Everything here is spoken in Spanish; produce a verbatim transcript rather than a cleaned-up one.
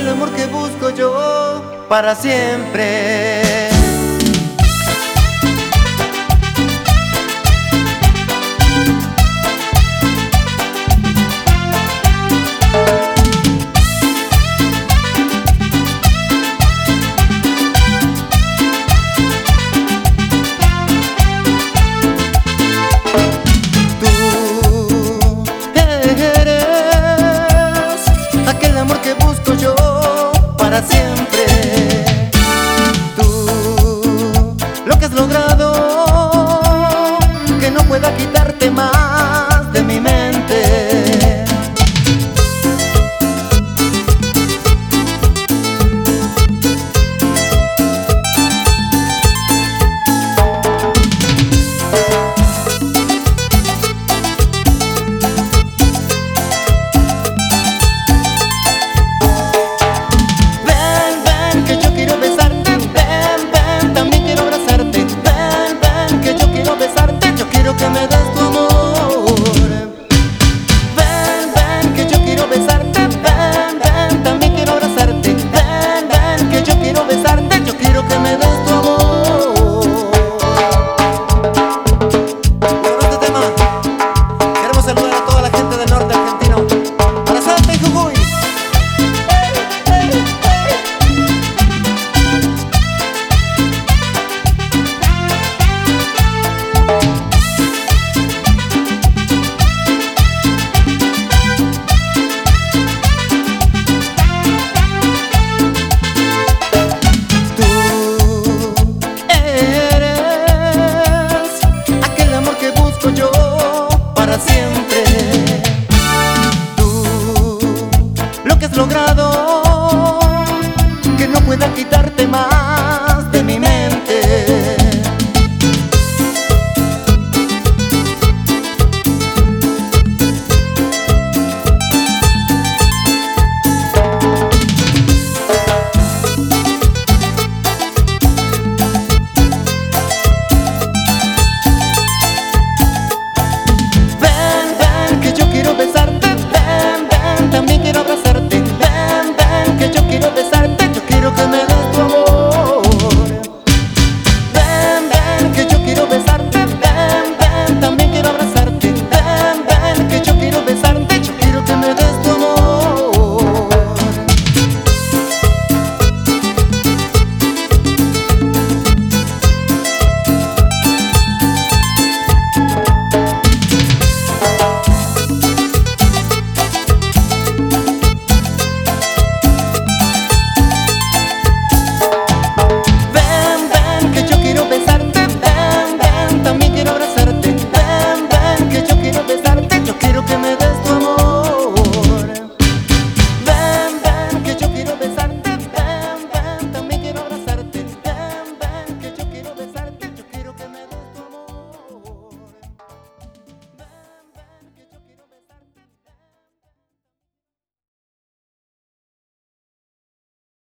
aquel amor que busco yo para siempre. Para siempre, tú lo que has logrado, que no pueda quitarte más de mi mente. Que me des tu amor. Ven, ven, que yo quiero besarte. Ven, ven, también quiero abrazarte. Ven, ven, que yo quiero besarte. Yo quiero que me des tu amor. Con este tema queremos saludar a toda la gente del norte argentino. Para Salta y Jujuy. Yo para siempre, tú lo que has logrado, que no pueda quitar